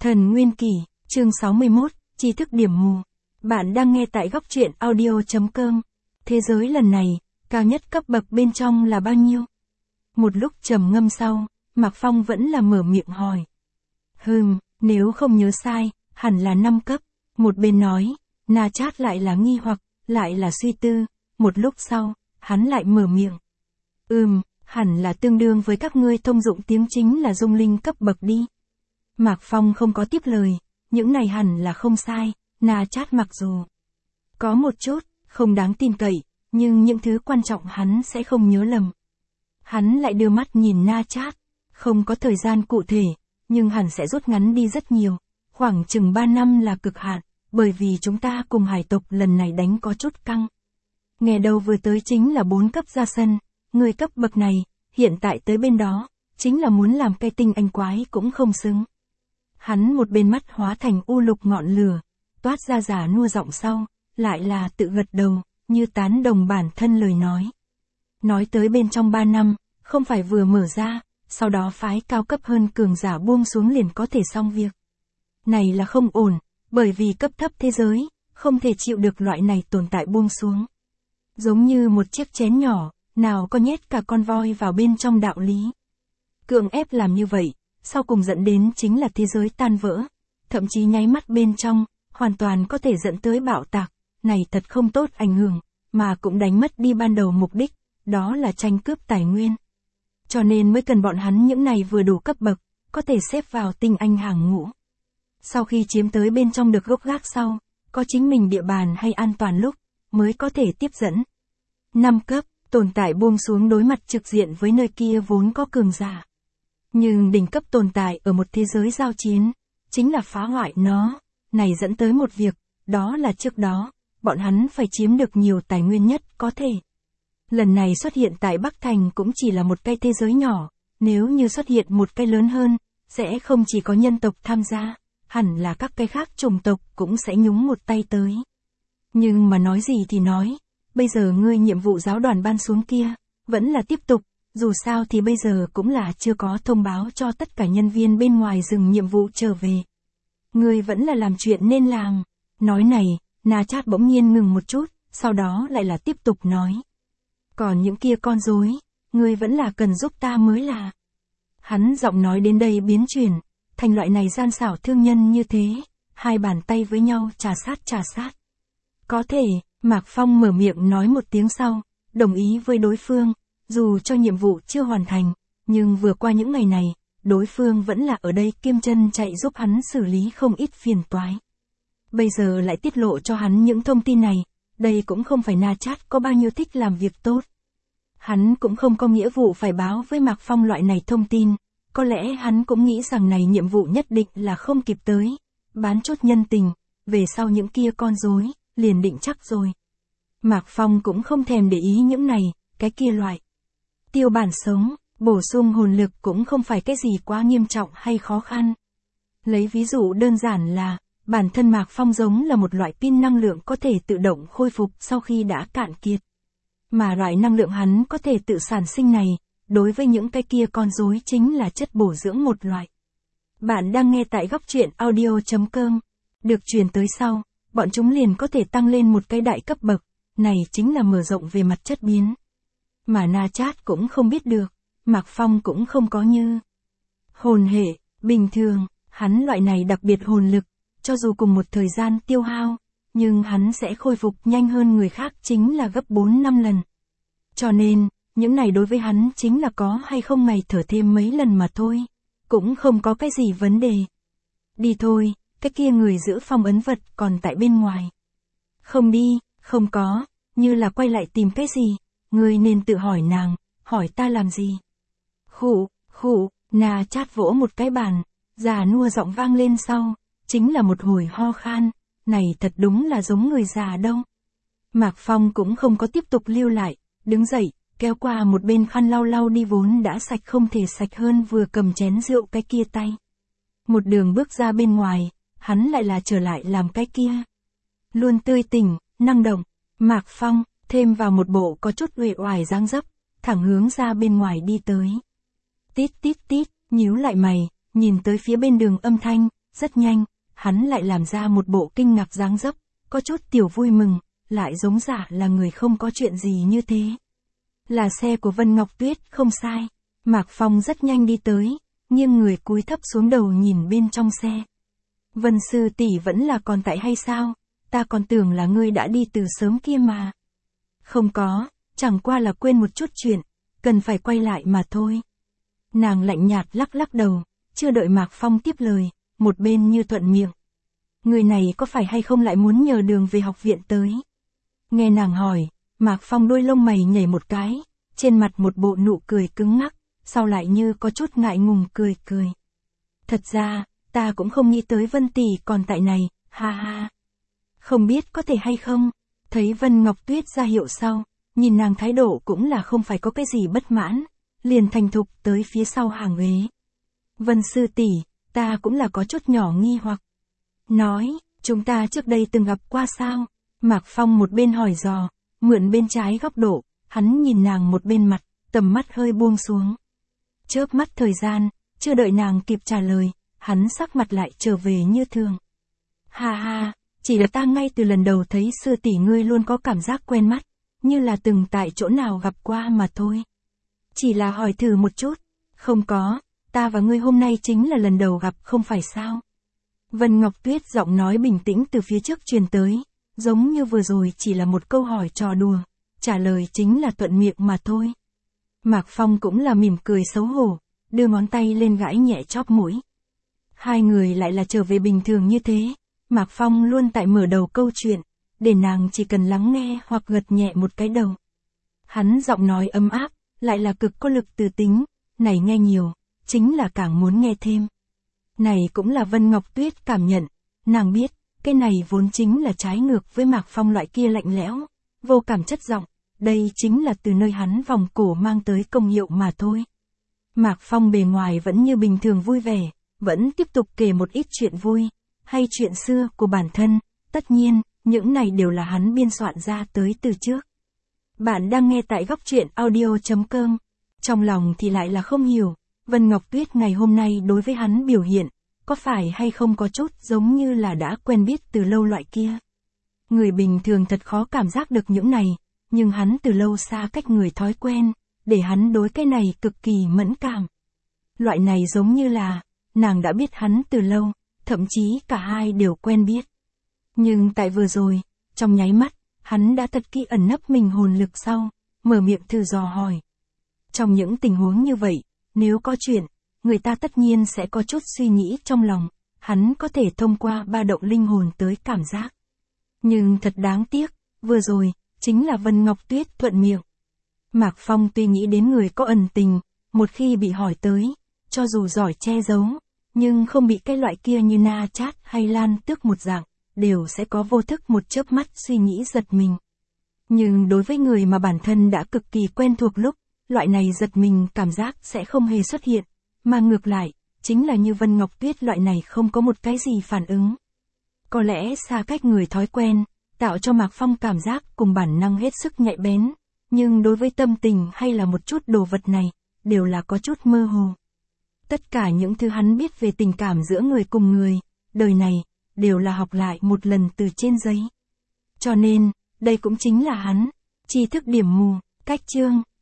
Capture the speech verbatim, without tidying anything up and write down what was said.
Thần Nguyên Kỷ, chương sáu mươi mốt, tri thức điểm mù. Bạn đang nghe tại góc truyện audio chấm com. Thế giới lần này, cao nhất cấp bậc bên trong là bao nhiêu? Một lúc trầm ngâm sau, Mạc Phong vẫn là mở miệng hỏi. Hừm, nếu không nhớ sai, hẳn là năm cấp. Một bên nói, Na Chát lại là nghi hoặc, lại là suy tư. Một lúc sau, hắn lại mở miệng. Ừm, hẳn là tương đương với các ngươi thông dụng tiếng chính là dung linh cấp bậc đi. Mạc Phong không có tiếp lời, những này hẳn là không sai, Na Chát mặc dù có một chút, không đáng tin cậy, nhưng những thứ quan trọng hắn sẽ không nhớ lầm. Hắn lại đưa mắt nhìn Na Chát, không có thời gian cụ thể, nhưng hẳn sẽ rút ngắn đi rất nhiều, khoảng chừng ba năm là cực hạn, bởi vì chúng ta cùng hải tộc lần này đánh có chút căng. Nghe đầu vừa tới chính là bốn cấp ra sân, người cấp bậc này, hiện tại tới bên đó, chính là muốn làm cây tinh anh quái cũng không xứng. Hắn một bên mắt hóa thành u lục ngọn lửa, toát ra giả nua giọng sau, lại là tự gật đầu, như tán đồng bản thân lời nói. Nói tới bên trong ba năm, không phải vừa mở ra, sau đó phái cao cấp hơn cường giả buông xuống liền có thể xong việc. Này là không ổn, bởi vì cấp thấp thế giới, không thể chịu được loại này tồn tại buông xuống. Giống như một chiếc chén nhỏ, nào có nhét cả con voi vào bên trong đạo lý. Cưỡng ép làm như vậy, sau cùng dẫn đến chính là thế giới tan vỡ, thậm chí nháy mắt bên trong, hoàn toàn có thể dẫn tới bạo tạc, này thật không tốt ảnh hưởng, mà cũng đánh mất đi ban đầu mục đích, đó là tranh cướp tài nguyên. Cho nên mới cần bọn hắn những này vừa đủ cấp bậc, có thể xếp vào tinh anh hàng ngũ. Sau khi chiếm tới bên trong được gốc gác sau, có chính mình địa bàn hay an toàn lúc, mới có thể tiếp dẫn. Năm cấp, tồn tại buông xuống đối mặt trực diện với nơi kia vốn có cường giả. Nhưng đỉnh cấp tồn tại ở một thế giới giao chiến, chính là phá hoại nó, này dẫn tới một việc, đó là trước đó, bọn hắn phải chiếm được nhiều tài nguyên nhất có thể. Lần này xuất hiện tại Bắc Thành cũng chỉ là một cái thế giới nhỏ, nếu như xuất hiện một cái lớn hơn, sẽ không chỉ có nhân tộc tham gia, hẳn là các cái khác chủng tộc cũng sẽ nhúng một tay tới. Nhưng mà nói gì thì nói, bây giờ ngươi nhiệm vụ giáo đoàn ban xuống kia, vẫn là tiếp tục. Dù sao thì bây giờ cũng là chưa có thông báo cho tất cả nhân viên bên ngoài dừng nhiệm vụ trở về. Ngươi vẫn là làm chuyện nên làm. Nói này, Na Chát bỗng nhiên ngừng một chút, sau đó lại là tiếp tục nói. Còn những kia con rối, ngươi vẫn là cần giúp ta mới là. Hắn giọng nói đến đây biến chuyển, thành loại này gian xảo thương nhân như thế, hai bàn tay với nhau trà sát trà sát. Có thể, Mạc Phong mở miệng nói một tiếng sau, đồng ý với đối phương. Dù cho nhiệm vụ chưa hoàn thành, nhưng vừa qua những ngày này, đối phương vẫn là ở đây kiêm chân chạy giúp hắn xử lý không ít phiền toái. Bây giờ lại tiết lộ cho hắn những thông tin này, đây cũng không phải Na Chát có bao nhiêu thích làm việc tốt. Hắn cũng không có nghĩa vụ phải báo với Mạc Phong loại này thông tin, có lẽ hắn cũng nghĩ rằng này nhiệm vụ nhất định là không kịp tới, bán chốt nhân tình, về sau những kia con rối, liền định chắc rồi. Mạc Phong cũng không thèm để ý những này, cái kia loại. Tiêu bản sống, bổ sung hồn lực cũng không phải cái gì quá nghiêm trọng hay khó khăn. Lấy ví dụ đơn giản là, bản thân Mạc Phong giống là một loại pin năng lượng có thể tự động khôi phục sau khi đã cạn kiệt. Mà loại năng lượng hắn có thể tự sản sinh này, đối với những cái kia con rối chính là chất bổ dưỡng một loại. Bạn đang nghe tại góc truyện audio chấm com. Được truyền tới sau, bọn chúng liền có thể tăng lên một cái đại cấp bậc, này chính là mở rộng về mặt chất biến. Mà Na Chát cũng không biết được, Mạc Phong cũng không có như. Hồn hệ, bình thường, hắn loại này đặc biệt hồn lực, cho dù cùng một thời gian tiêu hao, nhưng hắn sẽ khôi phục nhanh hơn người khác chính là gấp bốn năm lần. Cho nên, những này đối với hắn chính là có hay không ngày thở thêm mấy lần mà thôi, cũng không có cái gì vấn đề. Đi thôi, cái kia người giữ phong ấn vật còn tại bên ngoài. Không đi, không có, như là quay lại tìm cái gì. Ngươi nên tự hỏi nàng, hỏi ta làm gì? Khụ, khụ, Na Chát vỗ một cái bàn, già nua giọng vang lên sau, chính là một hồi ho khan, này thật đúng là giống người già đâu. Mạc Phong cũng không có tiếp tục lưu lại, đứng dậy, kéo qua một bên khăn lau lau đi vốn đã sạch không thể sạch hơn vừa cầm chén rượu cái kia tay. Một đường bước ra bên ngoài, hắn lại là trở lại làm cái kia. Luôn tươi tỉnh, năng động, Mạc Phong. Thêm vào một bộ có chút uể oải dáng dấp, thẳng hướng ra bên ngoài đi tới. Tít tít tít, nhíu lại mày, nhìn tới phía bên đường âm thanh, rất nhanh, hắn lại làm ra một bộ kinh ngạc dáng dấp, có chút tiểu vui mừng, lại giống giả là người không có chuyện gì như thế. Là xe của Vân Ngọc Tuyết không sai. Mạc Phong rất nhanh đi tới, nghiêng người cúi thấp xuống đầu nhìn bên trong xe. Vân sư tỷ vẫn là còn tại hay sao? Ta còn tưởng là ngươi đã đi từ sớm kia mà. Không có, chẳng qua là quên một chút chuyện, cần phải quay lại mà thôi. Nàng lạnh nhạt lắc lắc đầu, chưa đợi Mạc Phong tiếp lời, một bên như thuận miệng. Người này có phải hay không lại muốn nhờ đường về học viện tới? Nghe nàng hỏi, Mạc Phong đôi lông mày nhảy một cái, trên mặt một bộ nụ cười cứng ngắc, sau lại như có chút ngại ngùng cười cười. Thật ra, ta cũng không nghĩ tới Vân tỷ còn tại này, ha ha. Không biết có thể hay không? Thấy Vân Ngọc Tuyết ra hiệu sau, nhìn nàng thái độ cũng là không phải có cái gì bất mãn, liền thành thục tới phía sau hàng ghế. Vân sư tỷ, ta cũng là có chút nhỏ nghi hoặc. Nói, chúng ta trước đây từng gặp qua sao? Mạc Phong một bên hỏi dò, mượn bên trái góc độ, hắn nhìn nàng một bên mặt, tầm mắt hơi buông xuống. Chớp mắt thời gian, chưa đợi nàng kịp trả lời, hắn sắc mặt lại trở về như thường. Ha ha, chỉ là ta ngay từ lần đầu thấy sư tỷ ngươi luôn có cảm giác quen mắt, như là từng tại chỗ nào gặp qua mà thôi. Chỉ là hỏi thử một chút, không có, ta và ngươi hôm nay chính là lần đầu gặp không phải sao? Vân Ngọc Tuyết giọng nói bình tĩnh từ phía trước truyền tới, giống như vừa rồi chỉ là một câu hỏi trò đùa, trả lời chính là thuận miệng mà thôi. Mạc Phong cũng là mỉm cười xấu hổ, đưa ngón tay lên gãi nhẹ chóp mũi. Hai người lại là trở về bình thường như thế, Mạc Phong luôn tại mở đầu câu chuyện, để nàng chỉ cần lắng nghe hoặc gật nhẹ một cái đầu. Hắn giọng nói ấm áp, lại là cực có lực từ tính, này nghe nhiều, chính là càng muốn nghe thêm. Này cũng là Vân Ngọc Tuyết cảm nhận, nàng biết, cái này vốn chính là trái ngược với Mạc Phong loại kia lạnh lẽo, vô cảm chất giọng, đây chính là từ nơi hắn vòng cổ mang tới công hiệu mà thôi. Mạc Phong bề ngoài vẫn như bình thường vui vẻ, vẫn tiếp tục kể một ít chuyện vui, hay chuyện xưa của bản thân, tất nhiên, những này đều là hắn biên soạn ra tới từ trước. Bạn đang nghe tại góc truyện audio chấm com, trong lòng thì lại là không hiểu, Vân Ngọc Tuyết ngày hôm nay đối với hắn biểu hiện, có phải hay không có chút giống như là đã quen biết từ lâu loại kia. Người bình thường thật khó cảm giác được những này, nhưng hắn từ lâu xa cách người thói quen, để hắn đối cái này cực kỳ mẫn cảm. Loại này giống như là, nàng đã biết hắn từ lâu, thậm chí cả hai đều quen biết. Nhưng tại vừa rồi, trong nháy mắt, hắn đã thật kỹ ẩn nấp mình hồn lực sau, mở miệng thử dò hỏi. Trong những tình huống như vậy, nếu có chuyện, người ta tất nhiên sẽ có chút suy nghĩ trong lòng, hắn có thể thông qua ba động linh hồn tới cảm giác. Nhưng thật đáng tiếc, vừa rồi, chính là Vân Ngọc Tuyết thuận miệng. Mạc Phong tuy nghĩ đến người có ẩn tình, một khi bị hỏi tới, cho dù giỏi che giấu, nhưng không bị cái loại kia như Na Chát hay Lan Tước một dạng, đều sẽ có vô thức một chớp mắt suy nghĩ giật mình. Nhưng đối với người mà bản thân đã cực kỳ quen thuộc lúc, loại này giật mình cảm giác sẽ không hề xuất hiện, mà ngược lại, chính là như Vân Ngọc Tuyết loại này không có một cái gì phản ứng. Có lẽ xa cách người thói quen, tạo cho Mạc Phong cảm giác cùng bản năng hết sức nhạy bén, nhưng đối với tâm tình hay là một chút đồ vật này, đều là có chút mơ hồ. Tất cả những thứ hắn biết về tình cảm giữa người cùng người, đời này, đều là học lại một lần từ trên giấy. Cho nên, đây cũng chính là hắn, tri thức điểm mù, cách chương.